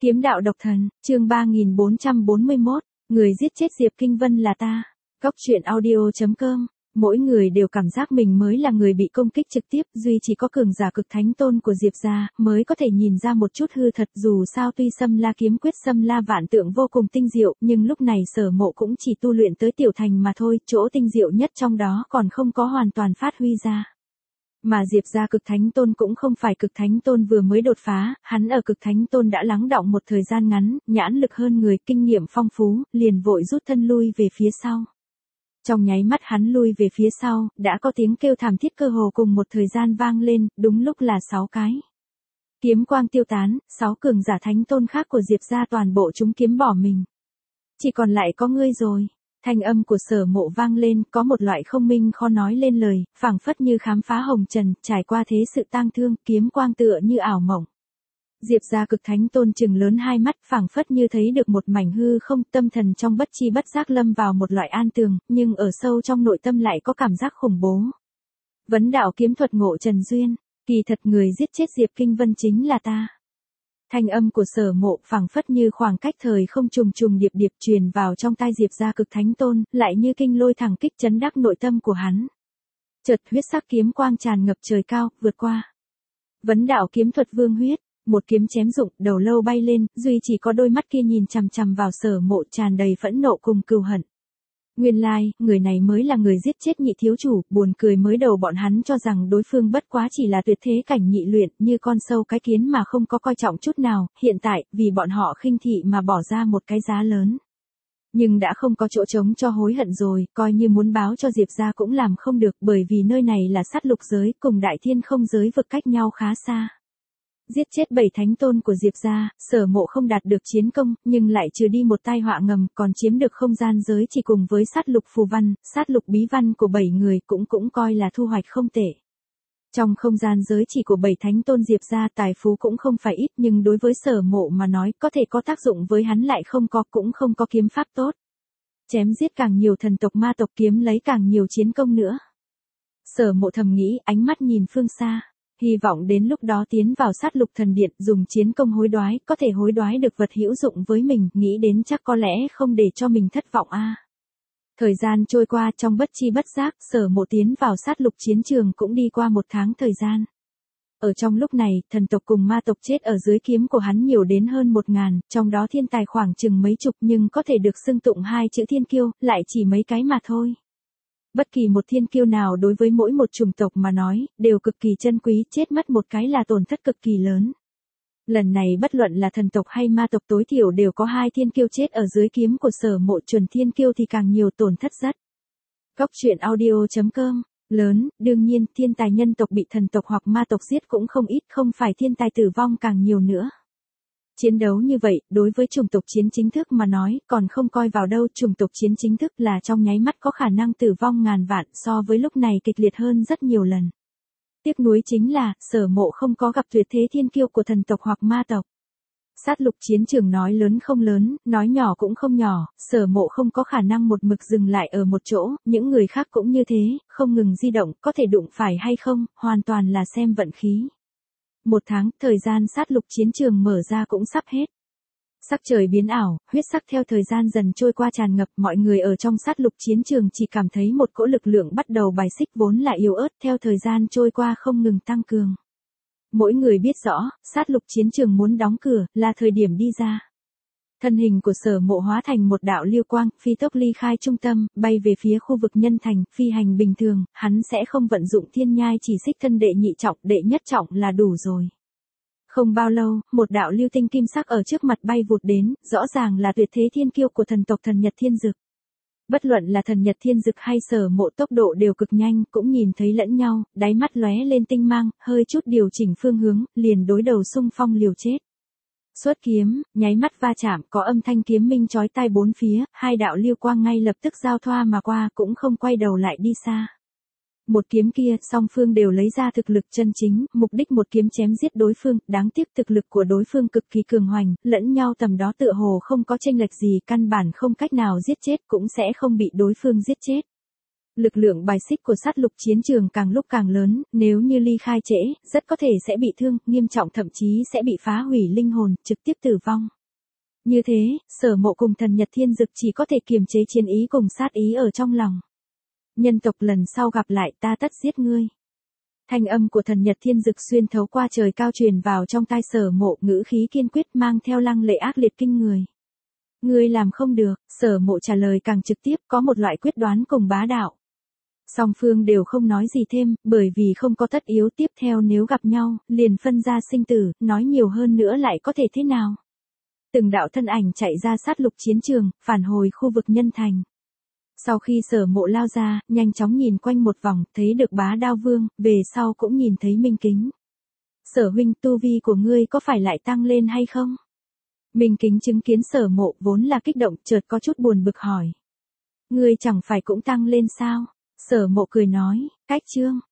Kiếm đạo độc thần, chương 3441, người giết chết Diệp Kinh Vân là ta. Góc truyện audio.com. Mỗi người đều cảm giác mình mới là người bị công kích trực tiếp, duy chỉ có cường giả cực thánh tôn của Diệp gia mới có thể nhìn ra một chút hư thật. Dù sao tuy Xâm La kiếm quyết Xâm La vạn tượng vô cùng tinh diệu, nhưng lúc này Sở Mộ cũng chỉ tu luyện tới tiểu thành mà thôi, chỗ tinh diệu nhất trong đó còn không có hoàn toàn phát huy ra. Mà Diệp gia cực thánh tôn cũng không phải cực thánh tôn vừa mới đột phá, hắn ở cực thánh tôn đã lắng đọng một thời gian ngắn, nhãn lực hơn người, kinh nghiệm phong phú, liền vội rút thân lui về phía sau. Trong nháy mắt hắn lui về phía sau, đã có tiếng kêu thảm thiết cơ hồ cùng một thời gian vang lên, đúng lúc là 6 cái. Kiếm quang tiêu tán, 6 cường giả thánh tôn khác của Diệp gia toàn bộ chúng kiếm bỏ mình. Chỉ còn lại có ngươi rồi. Thanh âm của Sở Mộ vang lên, có một loại không minh khó nói lên lời, phảng phất như khám phá hồng trần, trải qua thế sự tang thương, kiếm quang tựa như ảo mộng. Diệp gia cực thánh tôn trừng lớn hai mắt, phảng phất như thấy được một mảnh hư không, tâm thần trong bất chi bất giác lâm vào một loại an tường, nhưng ở sâu trong nội tâm lại có cảm giác khủng bố. Vấn đạo kiếm thuật Ngộ Trần Duyên, kỳ thật người giết chết Diệp Kinh Vân chính là ta. Thanh âm của Sở Mộ phảng phất như khoảng cách thời không trùng trùng điệp điệp truyền vào trong tai Diệp gia cực thánh tôn, lại như kinh lôi thẳng kích chấn đắc nội tâm của hắn. Chợt huyết sắc kiếm quang tràn ngập trời cao, vượt qua. Vấn đạo kiếm thuật Vương huyết, một kiếm chém rụng, đầu lâu bay lên, duy chỉ có đôi mắt kia nhìn chằm chằm vào Sở Mộ tràn đầy phẫn nộ cùng cừu hận. Nguyên lai, người này mới là người giết chết Nhị thiếu chủ, buồn cười mới đầu bọn hắn cho rằng đối phương bất quá chỉ là tuyệt thế cảnh nhị luyện, như con sâu cái kiến mà không có coi trọng chút nào, hiện tại, vì bọn họ khinh thị mà bỏ ra một cái giá lớn. Nhưng đã không có chỗ trống cho hối hận rồi, coi như muốn báo cho Diệp gia cũng làm không được, bởi vì nơi này là sát lục giới, cùng đại thiên không giới vực cách nhau khá xa. Giết chết 7 thánh tôn của Diệp gia, Sở Mộ không đạt được chiến công, nhưng lại trừ đi một tai họa ngầm, còn chiếm được không gian giới chỉ cùng với sát lục phù văn, sát lục bí văn của 7 người cũng coi là thu hoạch không tệ. Trong không gian giới chỉ của 7 thánh tôn Diệp gia tài phú cũng không phải ít, nhưng đối với Sở Mộ mà nói có thể có tác dụng với hắn lại cũng không có kiếm pháp tốt. Chém giết càng nhiều thần tộc ma tộc kiếm lấy càng nhiều chiến công nữa. Sở Mộ thầm nghĩ, ánh mắt nhìn phương xa. Hy vọng đến lúc đó tiến vào sát lục thần điện, dùng chiến công hối đoái, có thể hối đoái được vật hữu dụng với mình, nghĩ đến chắc có lẽ không để cho mình thất vọng a. Thời gian trôi qua, trong bất chi bất giác, Sở Mộ tiến vào sát lục chiến trường cũng đi qua 1 tháng thời gian. Ở trong lúc này, thần tộc cùng ma tộc chết ở dưới kiếm của hắn nhiều đến hơn 1000, trong đó thiên tài khoảng chừng mấy chục, nhưng có thể được xưng tụng 2 chữ thiên kiêu, lại chỉ mấy cái mà thôi. Bất kỳ một thiên kiêu nào đối với mỗi một chủng tộc mà nói, đều cực kỳ chân quý, chết mất một cái là tổn thất cực kỳ lớn. Lần này bất luận là thần tộc hay ma tộc tối thiểu đều có 2 thiên kiêu chết ở dưới kiếm của Sở Mộ, chuẩn thiên kiêu thì càng nhiều, tổn thất rất. Góc truyện audio.com. Lớn, đương nhiên, thiên tài nhân tộc bị thần tộc hoặc ma tộc giết cũng không ít, không phải thiên tài tử vong càng nhiều nữa. Chiến đấu như vậy, đối với chủng tộc chiến chính thức mà nói, còn không coi vào đâu, chủng tộc chiến chính thức là trong nháy mắt có khả năng tử vong ngàn vạn, so với lúc này kịch liệt hơn rất nhiều lần. Tiếc nuối chính là, Sở Mộ không có gặp tuyệt thế thiên kiêu của thần tộc hoặc ma tộc. Sát lục chiến trường nói lớn không lớn, nói nhỏ cũng không nhỏ, Sở Mộ không có khả năng một mực dừng lại ở một chỗ, những người khác cũng như thế, không ngừng di động, có thể đụng phải hay không, hoàn toàn là xem vận khí. 1 tháng, thời gian sát lục chiến trường mở ra cũng sắp hết. Sắc trời biến ảo, huyết sắc theo thời gian dần trôi qua tràn ngập, mọi người ở trong sát lục chiến trường chỉ cảm thấy một cỗ lực lượng bắt đầu bài xích vốn là yếu ớt, theo thời gian trôi qua không ngừng tăng cường. Mỗi người biết rõ, sát lục chiến trường muốn đóng cửa, là thời điểm đi ra. Thân hình của Sở Mộ hóa thành một đạo lưu quang, phi tốc ly khai trung tâm, bay về phía khu vực nhân thành, phi hành bình thường, hắn sẽ không vận dụng thiên nhai chỉ xích thân đệ nhị trọng, đệ nhất trọng là đủ rồi. Không bao lâu, một đạo lưu tinh kim sắc ở trước mặt bay vụt đến, rõ ràng là tuyệt thế thiên kiêu của thần tộc Thần Nhật Thiên Dực. Bất luận là Thần Nhật Thiên Dực hay Sở Mộ tốc độ đều cực nhanh, cũng nhìn thấy lẫn nhau, đáy mắt lóe lên tinh mang, hơi chút điều chỉnh phương hướng, liền đối đầu xung phong liều chết. Xuất kiếm, nháy mắt va chạm, có âm thanh kiếm minh chói tai bốn phía, 2 đạo lưu quang ngay lập tức giao thoa mà qua, cũng không quay đầu lại đi xa. Một kiếm kia, song phương đều lấy ra thực lực chân chính, mục đích một kiếm chém giết đối phương, đáng tiếc thực lực của đối phương cực kỳ cường hoành, lẫn nhau tầm đó tựa hồ không có chênh lệch gì, căn bản không cách nào giết chết, cũng sẽ không bị đối phương giết chết. Lực lượng bài xích của sát lục chiến trường càng lúc càng lớn, nếu như ly khai trễ, rất có thể sẽ bị thương, nghiêm trọng thậm chí sẽ bị phá hủy linh hồn, trực tiếp tử vong. Như thế, Sở Mộ cùng Thần Nhật Thiên Dực chỉ có thể kiềm chế chiến ý cùng sát ý ở trong lòng. Nhân tộc lần sau gặp lại ta tất giết ngươi. Thanh âm của Thần Nhật Thiên Dực xuyên thấu qua trời cao truyền vào trong tai Sở Mộ, ngữ khí kiên quyết mang theo lăng lệ ác liệt kinh người. Ngươi làm không được, Sở Mộ trả lời càng trực tiếp, có một loại quyết đoán cùng bá đạo. Song phương đều không nói gì thêm, bởi vì không có tất yếu, tiếp theo nếu gặp nhau, liền phân ra sinh tử, nói nhiều hơn nữa lại có thể thế nào. Từng đạo thân ảnh chạy ra sát lục chiến trường, phản hồi khu vực nhân thành. Sau khi Sở Mộ lao ra, nhanh chóng nhìn quanh một vòng, thấy được Bá Đao Vương, về sau cũng nhìn thấy Minh Kính. Sở huynh, tu vi của ngươi có phải lại tăng lên hay không? Minh Kính chứng kiến Sở Mộ vốn là kích động, chợt có chút buồn bực hỏi. Ngươi chẳng phải cũng tăng lên sao? Sở Mộ cười nói, cách chương.